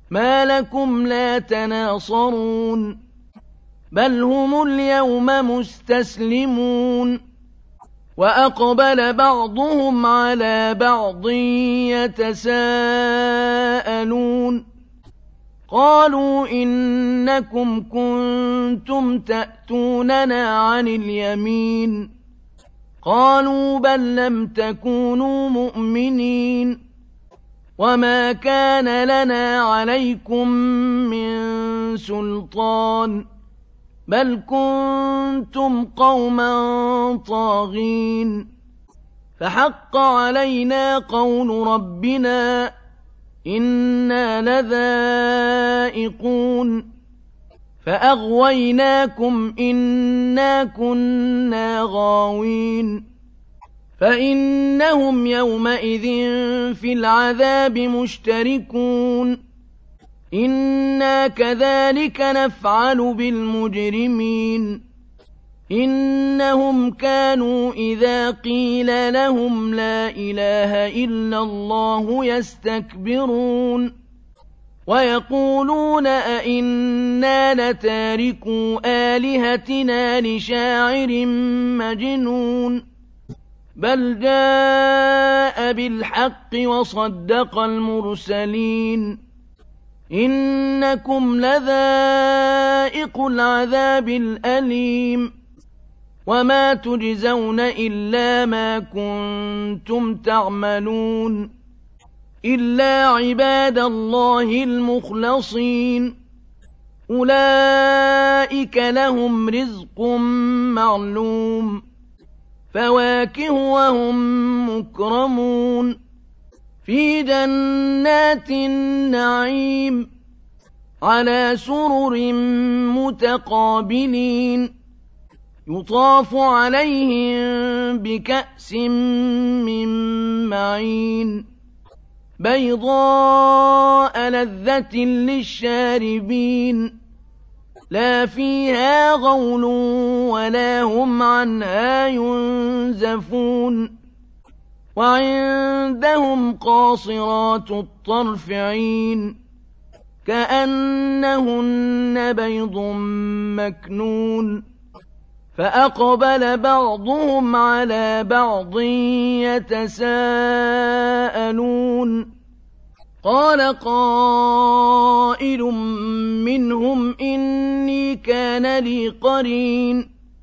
ما لكم لا تناصرون بل هم اليوم مستسلمون وأقبل بعضهم على بعض يتساءلون قالوا إنكم كنتم تأتوننا عن اليمين قالوا بل لم تكونوا مؤمنين وما كان لنا عليكم من سلطان بل كنتم قوما طاغين فحق علينا قول ربنا إنا لذائقون فأغويناكم إنا كنا غاوين فإنهم يومئذ في العذاب مشتركون إنا كذلك نفعل بالمجرمين إنهم كانوا إذا قيل لهم لا إله إلا الله يستكبرون ويقولون أئنا لتاركو آلهتنا لشاعر مجنون بل جاء بالحق وصدق المرسلين إنكم لذائق العذاب الأليم وما تجزون إلا ما كنتم تعملون إلا عباد الله المخلصين أولئك لهم رزق معلوم فواكه وهم مكرمون في جنات النعيم على سرر متقابلين يطاف عليهم بكأس من معين بيضاء لذة للشاربين لا فيها غول ولا هم عنها ينزفون وعندهم قاصرات الطرف عين كأنهن بيض مكنون فأقبل بعضهم على بعض يتساءلون قال قائل منهم إني كان لي قرين